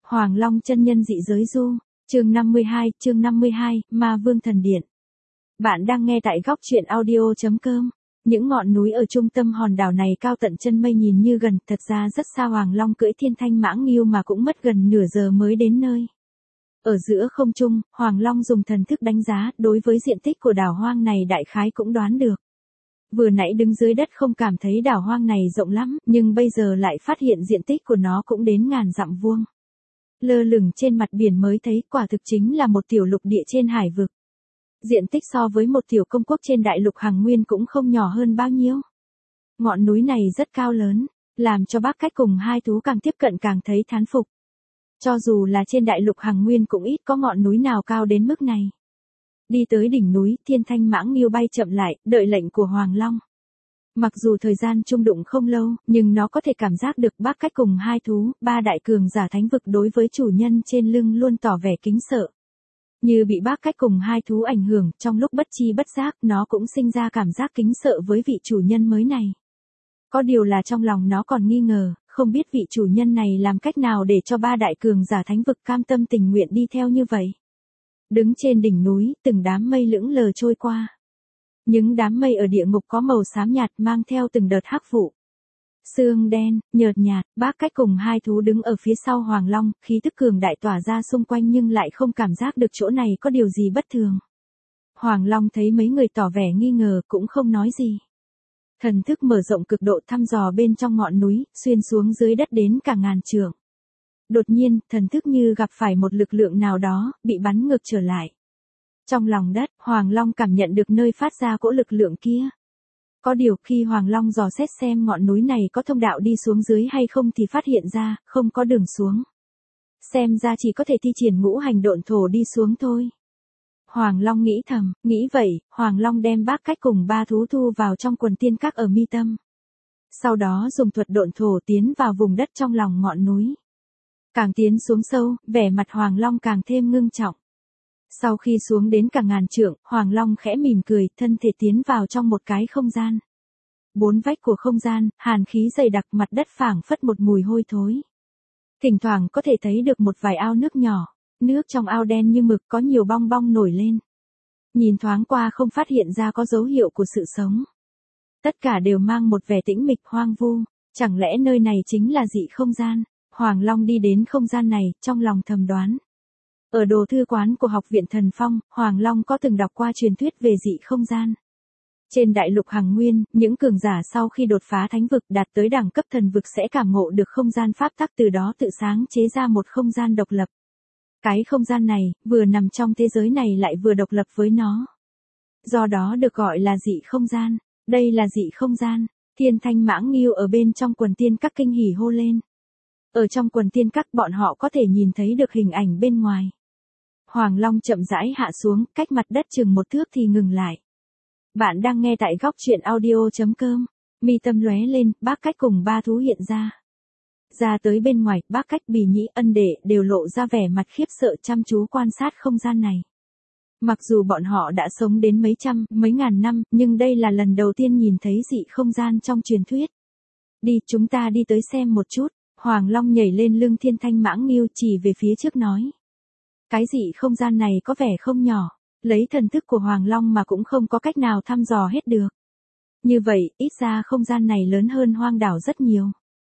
Hoàng Long chân nhân dị giới du, chương 52, Ma Vương Thần Điện. Bạn đang nghe tại góc truyện audio.com. Những ngọn núi ở trung tâm hòn đảo này cao tận chân mây nhìn như gần, thật ra rất xa. Hoàng Long cưỡi thiên thanh mãng nghiêu mà cũng mất gần nửa giờ mới đến nơi. Ở giữa không trung, Hoàng Long dùng thần thức đánh giá, đối với diện tích của đảo hoang này đại khái cũng đoán được. Vừa nãy đứng dưới đất không cảm thấy đảo hoang này rộng lắm, nhưng bây giờ lại phát hiện diện tích của nó cũng đến ngàn dặm vuông. Lơ lửng trên mặt biển mới thấy quả thực chính là một tiểu lục địa trên hải vực. Diện tích so với một tiểu công quốc trên đại lục Hằng Nguyên cũng không nhỏ hơn bao nhiêu. Ngọn núi này rất cao lớn, làm cho Bác Cách cùng hai thú càng tiếp cận càng thấy thán phục. Cho dù là trên đại lục Hằng Nguyên cũng ít có ngọn núi nào cao đến mức này. Đi tới đỉnh núi, thiên thanh mãng nghiêu bay chậm lại, đợi lệnh của Hoàng Long. Mặc dù thời gian chung đụng không lâu, nhưng nó có thể cảm giác được Bác Cách cùng hai thú, ba đại cường giả thánh vực đối với chủ nhân trên lưng luôn tỏ vẻ kính sợ. Như bị Bác Cách cùng hai thú ảnh hưởng, trong lúc bất chi bất giác, nó cũng sinh ra cảm giác kính sợ với vị chủ nhân mới này. Có điều là trong lòng nó còn nghi ngờ, không biết vị chủ nhân này làm cách nào để cho ba đại cường giả thánh vực cam tâm tình nguyện đi theo như vậy. Đứng trên đỉnh núi, từng đám mây lững lờ trôi qua. Những đám mây ở địa ngục có màu xám nhạt mang theo từng đợt hắc vụ. Sương đen, nhợt nhạt, Bác Cách cùng hai thú đứng ở phía sau Hoàng Long, khí tức cường đại tỏa ra xung quanh nhưng lại không cảm giác được chỗ này có điều gì bất thường. Hoàng Long thấy mấy người tỏ vẻ nghi ngờ cũng không nói gì. Thần thức mở rộng cực độ thăm dò bên trong ngọn núi, xuyên xuống dưới đất đến cả ngàn trượng. Đột nhiên, thần thức như gặp phải một lực lượng nào đó, bị bắn ngược trở lại. Trong lòng đất, Hoàng Long cảm nhận được nơi phát ra cỗ lực lượng kia. Có điều khi Hoàng Long dò xét xem ngọn núi này có thông đạo đi xuống dưới hay không thì phát hiện ra, không có đường xuống. Xem ra chỉ có thể thi triển ngũ hành độn thổ đi xuống thôi. Hoàng Long nghĩ thầm, nghĩ vậy, Hoàng Long đem Bác Cách cùng ba thú thu vào trong quần tiên các ở mi tâm. Sau đó dùng thuật độn thổ tiến vào vùng đất trong lòng ngọn núi. Càng tiến xuống sâu, vẻ mặt Hoàng Long càng thêm ngưng trọng. Sau khi xuống đến cả ngàn trượng, Hoàng Long khẽ mỉm cười, thân thể tiến vào trong một cái không gian. Bốn vách của không gian, hàn khí dày đặc, mặt đất phảng phất một mùi hôi thối. Thỉnh thoảng có thể thấy được một vài ao nước nhỏ, nước trong ao đen như mực có nhiều bong bong nổi lên. Nhìn thoáng qua không phát hiện ra có dấu hiệu của sự sống. Tất cả đều mang một vẻ tĩnh mịch hoang vu, chẳng lẽ nơi này chính là dị không gian? Hoàng Long đi đến không gian này, trong lòng thầm đoán. Ở đồ thư quán của Học viện Thần Phong, Hoàng Long có từng đọc qua truyền thuyết về dị không gian. Trên đại lục Hằng Nguyên, những cường giả sau khi đột phá thánh vực đạt tới đẳng cấp thần vực sẽ cảm ngộ được không gian pháp tắc, từ đó tự sáng chế ra một không gian độc lập. Cái không gian này, vừa nằm trong thế giới này lại vừa độc lập với nó. Do đó được gọi là dị không gian. Đây là dị không gian. Thiên thanh mãng nghiêu ở bên trong quần tiên các kinh hỉ hô lên. Ở trong quần tiên các bọn họ có thể nhìn thấy được hình ảnh bên ngoài. Hoàng Long chậm rãi hạ xuống, cách mặt đất chừng một thước thì ngừng lại. Bạn đang nghe tại góc truyện audio.com. Mi tâm lóe lên, Bác Cách cùng ba thú hiện ra. Ra tới bên ngoài, Bác Cách, Bì Nhĩ, Ân Đệ đều lộ ra vẻ mặt khiếp sợ chăm chú quan sát không gian này. Mặc dù bọn họ đã sống đến mấy trăm, mấy ngàn năm, nhưng đây là lần đầu tiên nhìn thấy dị không gian trong truyền thuyết. Đi, chúng ta đi tới xem một chút. Hoàng Long nhảy lên lưng thiên thanh mãng nghiêu chỉ về phía trước nói. Cái dị không gian này có vẻ không nhỏ, lấy thần thức của Hoàng Long mà cũng không có cách nào thăm dò hết được. Như vậy, ít ra không gian này lớn hơn hoang đảo rất nhiều.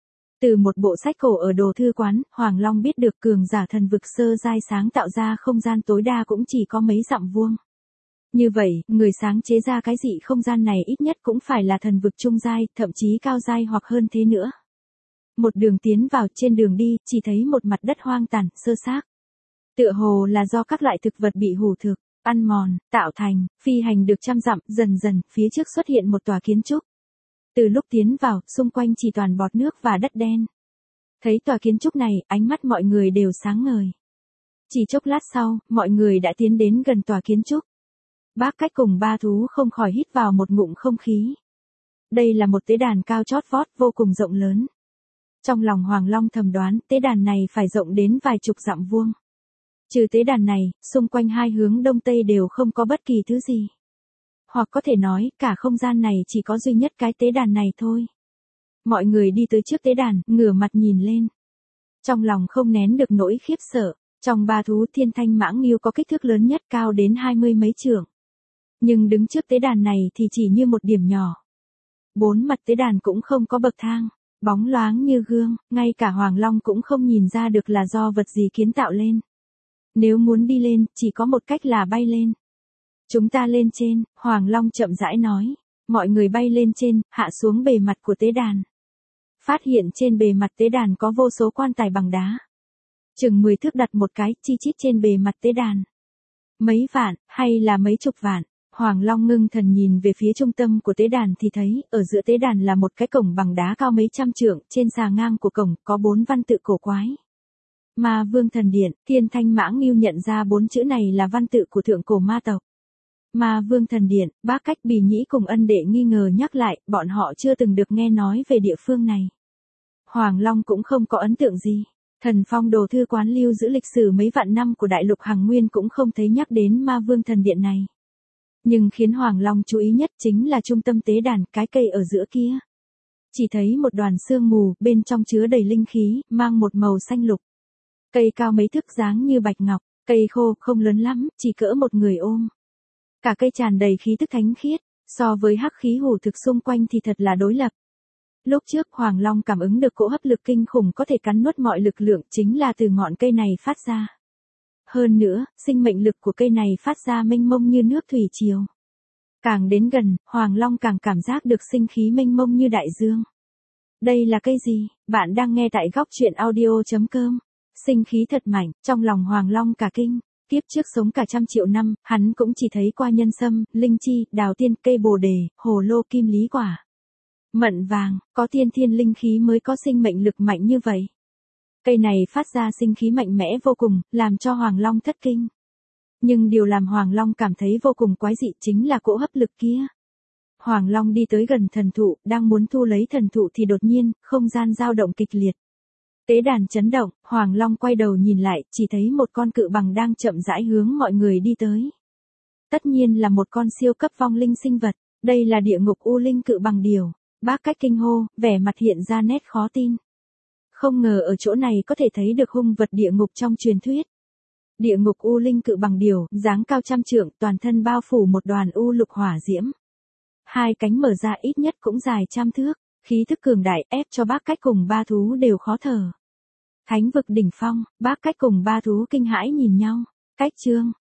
Từ một bộ sách cổ ở đồ thư quán, Hoàng Long biết được cường giả thần vực sơ giai sáng tạo ra không gian tối đa cũng chỉ có mấy dặm vuông. Như vậy, người sáng chế ra cái dị không gian này ít nhất cũng phải là thần vực trung giai, thậm chí cao giai hoặc hơn thế nữa. Một đường tiến vào, trên đường đi, chỉ thấy một mặt đất hoang tàn, xơ xác. Tựa hồ là do các loại thực vật bị hủ thực, ăn mòn, tạo thành, phi hành được trăm dặm, dần dần, phía trước xuất hiện một tòa kiến trúc. Từ lúc tiến vào, xung quanh chỉ toàn bọt nước và đất đen. Thấy tòa kiến trúc này, ánh mắt mọi người đều sáng ngời. Chỉ chốc lát sau, mọi người đã tiến đến gần tòa kiến trúc. Bác Cách cùng ba thú không khỏi hít vào một ngụm không khí. Đây là một tế đàn cao chót vót vô cùng rộng lớn. Trong lòng Hoàng Long thầm đoán, tế đàn này phải rộng đến vài chục dặm vuông. Trừ tế đàn này, xung quanh hai hướng đông tây đều không có bất kỳ thứ gì. Hoặc có thể nói, cả không gian này chỉ có duy nhất cái tế đàn này thôi. Mọi người đi tới trước tế đàn, ngửa mặt nhìn lên. Trong lòng không nén được nỗi khiếp sợ, trong ba thú thiên thanh mãng nghiêu có kích thước lớn nhất cao đến 20 mấy trượng. Nhưng đứng trước tế đàn này thì chỉ như một điểm nhỏ. Bốn mặt tế đàn cũng không có bậc thang, bóng loáng như gương, ngay cả Hoàng Long cũng không nhìn ra được là do vật gì kiến tạo lên. Nếu muốn đi lên, chỉ có một cách là bay lên. Chúng ta lên trên, Hoàng Long chậm rãi nói. Mọi người bay lên trên, hạ xuống bề mặt của tế đàn. Phát hiện trên bề mặt tế đàn có vô số quan tài bằng đá. Chừng 10 thước đặt một cái, chi chít trên bề mặt tế đàn. Mấy vạn, hay là mấy chục vạn. Hoàng Long ngưng thần nhìn về phía trung tâm của tế đàn thì thấy, ở giữa tế đàn là một cái cổng bằng đá cao mấy trăm trượng, trên xà ngang của cổng có 4 văn tự cổ quái. Ma Vương Thần Điện, Thiên Thanh Mãng Nghiêu nhận ra 4 chữ này là văn tự của thượng cổ ma tộc. Ma Vương Thần Điện, Bác Cách Bì Nhĩ cùng Ân Đệ nghi ngờ nhắc lại, bọn họ chưa từng được nghe nói về địa phương này. Hoàng Long cũng không có ấn tượng gì. Thần Phong Đồ Thư Quán lưu giữ lịch sử mấy vạn năm của Đại Lục Hằng Nguyên cũng không thấy nhắc đến Ma Vương Thần Điện này. Nhưng khiến Hoàng Long chú ý nhất chính là trung tâm tế đàn, cái cây ở giữa kia. Chỉ thấy một đoàn sương mù, bên trong chứa đầy linh khí, mang một màu xanh lục. Cây cao mấy thước dáng như bạch ngọc, cây khô, không lớn lắm, chỉ cỡ một người ôm. Cả cây tràn đầy khí tức thánh khiết, so với hắc khí hủ thực xung quanh thì thật là đối lập. Lúc trước Hoàng Long cảm ứng được cỗ hấp lực kinh khủng có thể cắn nuốt mọi lực lượng chính là từ ngọn cây này phát ra. Hơn nữa, sinh mệnh lực của cây này phát ra mênh mông như nước thủy triều. Càng đến gần, Hoàng Long càng cảm giác được sinh khí mênh mông như đại dương. Đây là cây gì? Bạn đang nghe tại góc truyện audio.com. Sinh khí thật mạnh, trong lòng Hoàng Long cả kinh. Kiếp trước sống cả 100 triệu năm, hắn cũng chỉ thấy qua nhân sâm, linh chi, đào tiên, cây bồ đề, hồ lô kim lý quả. Mận vàng, có thiên linh khí mới có sinh mệnh lực mạnh như vậy. Cây này phát ra sinh khí mạnh mẽ vô cùng, làm cho Hoàng Long thất kinh. Nhưng điều làm Hoàng Long cảm thấy vô cùng quái dị chính là cỗ hấp lực kia. Hoàng Long đi tới gần thần thụ, đang muốn thu lấy thần thụ thì đột nhiên, không gian dao động kịch liệt. Tế đàn chấn động, Hoàng Long quay đầu nhìn lại, chỉ thấy một con cự bằng đang chậm rãi hướng mọi người đi tới. Tất nhiên là một con siêu cấp vong linh sinh vật, đây là địa ngục u linh cự bằng điều. Bác Cách kinh hô, vẻ mặt hiện ra nét khó tin. Không ngờ ở chỗ này có thể thấy được hung vật địa ngục trong truyền thuyết. Địa ngục u linh cự bằng điều, dáng cao 100 trượng, toàn thân bao phủ một đoàn u lục hỏa diễm. Hai cánh mở ra ít nhất cũng dài 100 thước, khí thức cường đại ép cho Bác Cách cùng ba thú đều khó thở. Thánh vực đỉnh phong, Bác Cách cùng ba thú kinh hãi nhìn nhau. Cách chương,